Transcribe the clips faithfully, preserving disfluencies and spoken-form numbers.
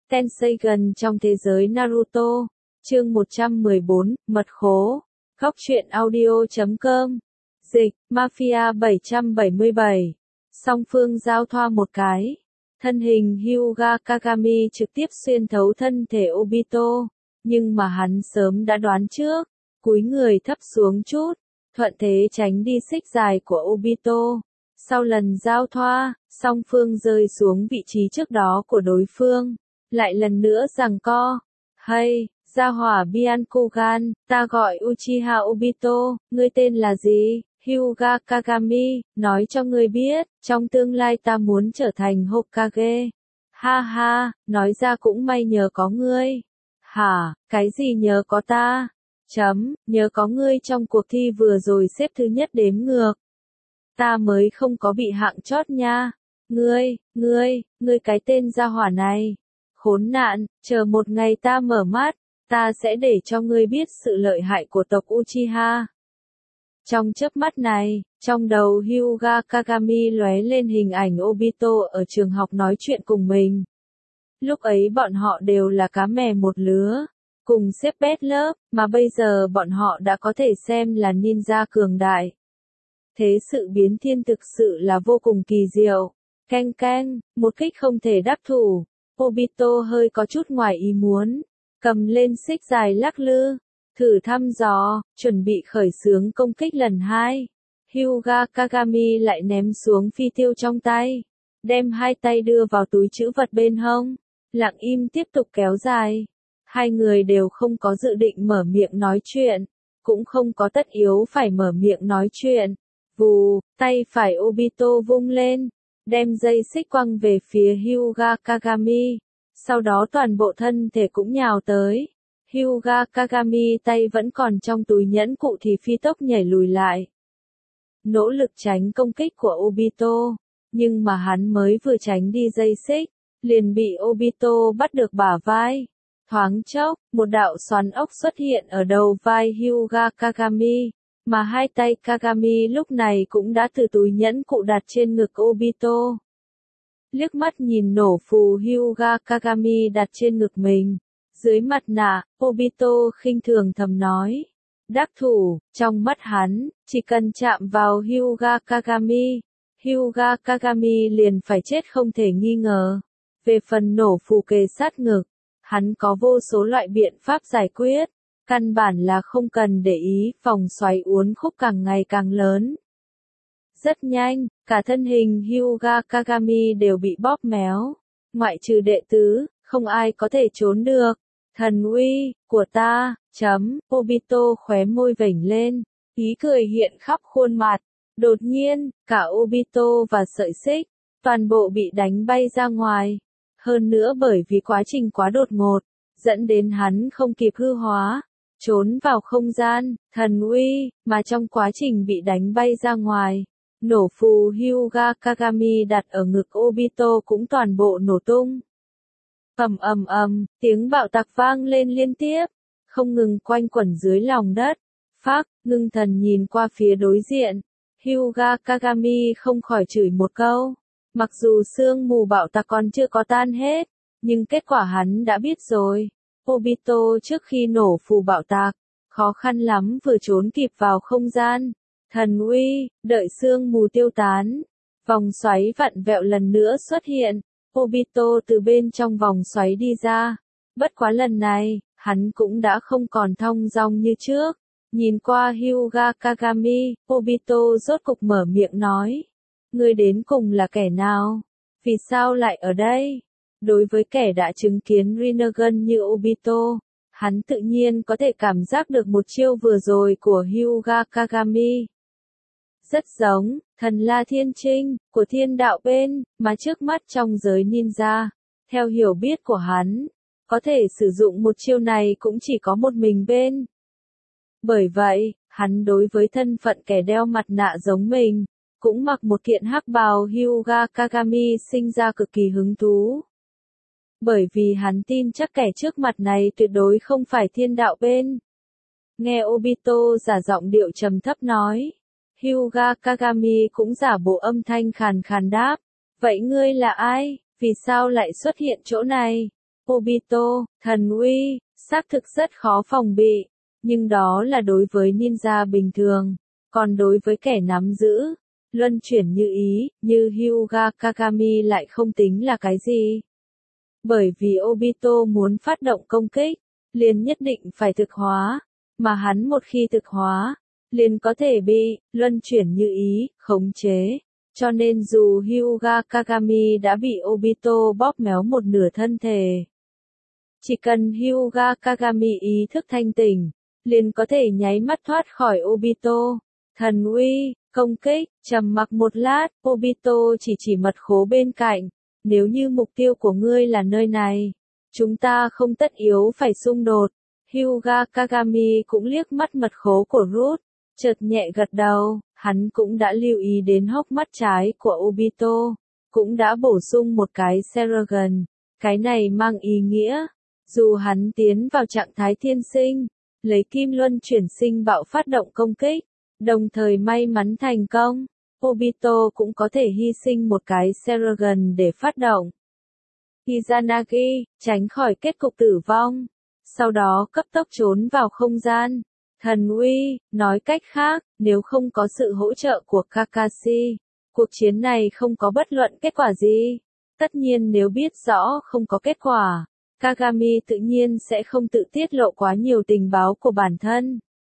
Tenseigan trong thế giới Naruto. Chương một trăm mười bốn, Mật khố. Góc truyện audio chấm com. Dịch, Mafia bảy trăm bảy mươi bảy. Song phương giao thoa một cái. Thân hình Hyuga Kagami trực tiếp xuyên thấu thân thể Obito. Nhưng mà hắn sớm đã đoán trước. Cúi người thấp xuống chút. Thuận thế tránh đi xích dài của Obito. Sau lần giao thoa, song phương rơi xuống vị trí trước đó của đối phương. Lại lần nữa giằng co. Hay, gia hỏa Byakugan, ta gọi Uchiha Obito, ngươi tên là gì? Hyuga Kagami, nói cho ngươi biết, trong tương lai ta muốn trở thành Hokage. Ha ha, nói ra cũng may nhờ có ngươi. Hả, cái gì nhờ có ta? Chấm, nhờ có ngươi trong cuộc thi vừa rồi xếp thứ nhất đếm ngược. Ta mới không có bị hạng chót nha. Ngươi, ngươi, ngươi cái tên gia hỏa này. Khốn nạn, chờ một ngày ta mở mắt, ta sẽ để cho ngươi biết sự lợi hại của tộc Uchiha. Trong chớp mắt này, trong đầu Hyuga Kagami lóe lên hình ảnh Obito ở trường học nói chuyện cùng mình. Lúc ấy bọn họ đều là cá mè một lứa, cùng xếp bét lớp, mà bây giờ bọn họ đã có thể xem là ninja cường đại. Thế sự biến thiên thực sự là vô cùng kỳ diệu. Keng keng, một kích không thể đắc thủ. Obito hơi có chút ngoài ý muốn, cầm lên xích dài lắc lư, thử thăm dò, chuẩn bị khởi xướng công kích lần hai. Hyuga Kagami lại ném xuống phi tiêu trong tay, đem hai tay đưa vào túi trữ vật bên hông, lặng im tiếp tục kéo dài. Hai người đều không có dự định mở miệng nói chuyện, cũng không có tất yếu phải mở miệng nói chuyện. Vù, tay phải Obito vung lên, đem dây xích quăng về phía Hyuga Kagami, sau đó toàn bộ thân thể cũng nhào tới. Hyuga Kagami tay vẫn còn trong túi nhẫn cụ thì phi tốc nhảy lùi lại. Nỗ lực tránh công kích của Obito, nhưng mà hắn mới vừa tránh đi dây xích, liền bị Obito bắt được bả vai. Thoáng chốc, một đạo xoắn ốc xuất hiện ở đầu vai Hyuga Kagami. Mà hai tay Kagami lúc này cũng đã từ túi nhẫn cụ đặt trên ngực Obito. Liếc mắt nhìn nổ phù Hyuga Kagami đặt trên ngực mình. Dưới mặt nạ, Obito khinh thường thầm nói. Đắc thủ, trong mắt hắn, chỉ cần chạm vào Hyuga Kagami, Hyuga Kagami liền phải chết không thể nghi ngờ. Về phần nổ phù kề sát ngực, hắn có vô số loại biện pháp giải quyết. Căn bản là không cần để ý, vòng xoáy uốn khúc càng ngày càng lớn. Rất nhanh, cả thân hình Hyuga Kagami đều bị bóp méo. Ngoại trừ đệ tứ, không ai có thể trốn được. Thần uy, của ta, chấm, Obito khóe môi vểnh lên, ý cười hiện khắp khuôn mặt. Đột nhiên, cả Obito và sợi xích, toàn bộ bị đánh bay ra ngoài. Hơn nữa bởi vì quá trình quá đột ngột, dẫn đến hắn không kịp hư hóa. Trốn vào không gian, thần uy, mà trong quá trình bị đánh bay ra ngoài, nổ phù Hyuga Kagami đặt ở ngực Obito cũng toàn bộ nổ tung. Ầm ầm ầm, tiếng bạo tạc vang lên liên tiếp, không ngừng quanh quẩn dưới lòng đất. Phác, ngưng thần nhìn qua phía đối diện, Hyuga Kagami không khỏi chửi một câu. Mặc dù sương mù bạo tạc còn chưa có tan hết, nhưng kết quả hắn đã biết rồi. Obito trước khi nổ phù bạo tạc, khó khăn lắm vừa trốn kịp vào không gian. Thần uy, đợi sương mù tiêu tán, vòng xoáy vặn vẹo lần nữa xuất hiện. Obito từ bên trong vòng xoáy đi ra. Bất quá lần này, hắn cũng đã không còn thong dong như trước. Nhìn qua Hyuga Kagami, Obito rốt cục mở miệng nói. Ngươi đến cùng là kẻ nào? Vì sao lại ở đây? Đối với kẻ đã chứng kiến Rinnegan như Obito, hắn tự nhiên có thể cảm giác được một chiêu vừa rồi của Hyuga Kagami. Rất giống, thần La Thiên Trinh, của thiên đạo bên, mà trước mắt trong giới ninja. Theo hiểu biết của hắn, có thể sử dụng một chiêu này cũng chỉ có một mình bên. Bởi vậy, hắn đối với thân phận kẻ đeo mặt nạ giống mình, cũng mặc một kiện hắc bào Hyuga Kagami sinh ra cực kỳ hứng thú. Bởi vì hắn tin chắc kẻ trước mặt này tuyệt đối không phải thiên đạo bên. Nghe Obito giả giọng điệu trầm thấp nói. Hyuga Kagami cũng giả bộ âm thanh khàn khàn đáp. Vậy ngươi là ai? Vì sao lại xuất hiện chỗ này? Obito, thần uy, xác thực rất khó phòng bị, nhưng đó là đối với ninja bình thường, còn đối với kẻ nắm giữ, luân chuyển như ý, như Hyuga Kagami lại không tính là cái gì. Bởi vì Obito muốn phát động công kích, liền nhất định phải thực hóa, mà hắn một khi thực hóa, liền có thể bị luân chuyển như ý, khống chế. Cho nên dù Hyuga Kagami đã bị Obito bóp méo một nửa thân thể, chỉ cần Hyuga Kagami ý thức thanh tỉnh, liền có thể nháy mắt thoát khỏi Obito. Thần uy, công kích, trầm mặc một lát, Obito chỉ chỉ mật khố bên cạnh. Nếu như mục tiêu của ngươi là nơi này, chúng ta không tất yếu phải xung đột. Hyuga Kagami cũng liếc mắt mật khố của Root, chợt nhẹ gật đầu, hắn cũng đã lưu ý đến hốc mắt trái của Obito, cũng đã bổ sung một cái Seragon. Cái này mang ý nghĩa, dù hắn tiến vào trạng thái thiên sinh, lấy kim luân chuyển sinh bạo phát động công kích, đồng thời may mắn thành công, Obito cũng có thể hy sinh một cái Seragon để phát động Izanagi, tránh khỏi kết cục tử vong, sau đó cấp tốc trốn vào không gian. Thần uy, nói cách khác, nếu không có sự hỗ trợ của Kakashi, cuộc chiến này không có bất luận kết quả gì. Tất nhiên nếu biết rõ không có kết quả, Kagami tự nhiên sẽ không tự tiết lộ quá nhiều tình báo của bản thân.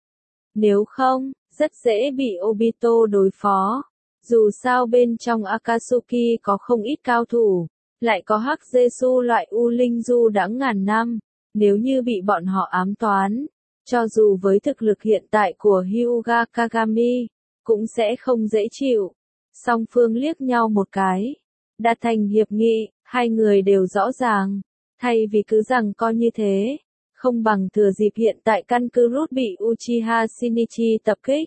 Nếu không, rất dễ bị Obito đối phó. Dù sao bên trong Akatsuki có không ít cao thủ, lại có Hắc Jesu loại U Linh Du đãng ngàn năm, nếu như bị bọn họ ám toán, cho dù với thực lực hiện tại của Hyuga Kagami, cũng sẽ không dễ chịu. Song phương liếc nhau một cái, đạt thành hiệp nghị, hai người đều rõ ràng, thay vì cứ rằng coi như thế, không bằng thừa dịp hiện tại căn cứ Root bị Uchiha Shinichi tập kích.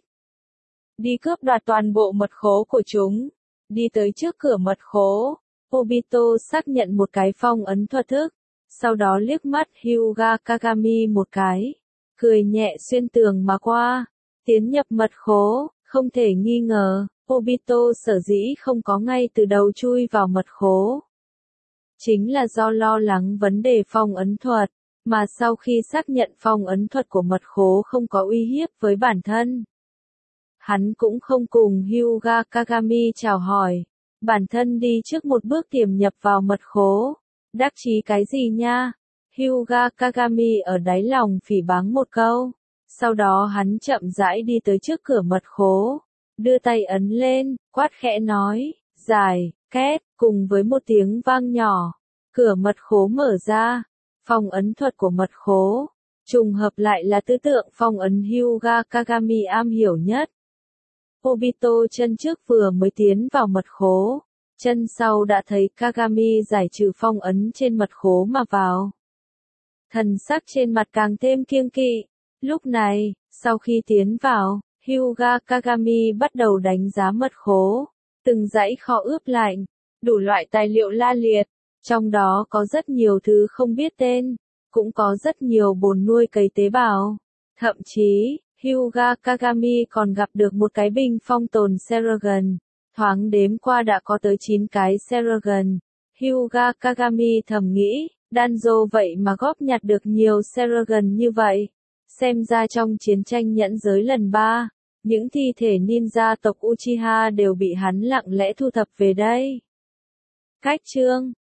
Đi cướp đoạt toàn bộ mật khố của chúng, đi tới trước cửa mật khố, Obito xác nhận một cái phong ấn thuật thức, sau đó liếc mắt Hyuga Kagami một cái, cười nhẹ xuyên tường mà qua, tiến nhập mật khố, không thể nghi ngờ, Obito sở dĩ không có ngay từ đầu chui vào mật khố. Chính là do lo lắng vấn đề phong ấn thuật, mà sau khi xác nhận phong ấn thuật của mật khố không có uy hiếp với bản thân, hắn cũng không cùng Hyuga Kagami chào hỏi, bản thân đi trước một bước tiềm nhập vào mật khố. Đắc chí cái gì nha? Hyuga Kagami ở đáy lòng phỉ báng một câu, sau đó hắn chậm rãi đi tới trước cửa mật khố, đưa tay ấn lên, quát khẽ nói, dài, két, cùng với một tiếng vang nhỏ, cửa mật khố mở ra, phong ấn thuật của mật khố, trùng hợp lại là tứ tượng phong ấn Hyuga Kagami am hiểu nhất. Obito chân trước vừa mới tiến vào mật khố, chân sau đã thấy Kagami giải trừ phong ấn trên mật khố mà vào. Thần sắc trên mặt càng thêm kiêng kỵ. Lúc này, sau khi tiến vào, Hyuga Kagami bắt đầu đánh giá mật khố, từng dãy kho ướp lạnh, đủ loại tài liệu la liệt, trong đó có rất nhiều thứ không biết tên, cũng có rất nhiều bồn nuôi cấy tế bào. Thậm chí, Hyuga Kagami còn gặp được một cái bình phong tồn Seragon, thoáng đếm qua đã có tới chín cái Seragon. Hyuga Kagami thầm nghĩ, Danzo vậy mà góp nhặt được nhiều Seragon như vậy. Xem ra trong chiến tranh nhẫn giới lần ba, những thi thể ninja tộc Uchiha đều bị hắn lặng lẽ thu thập về đây. Cách chương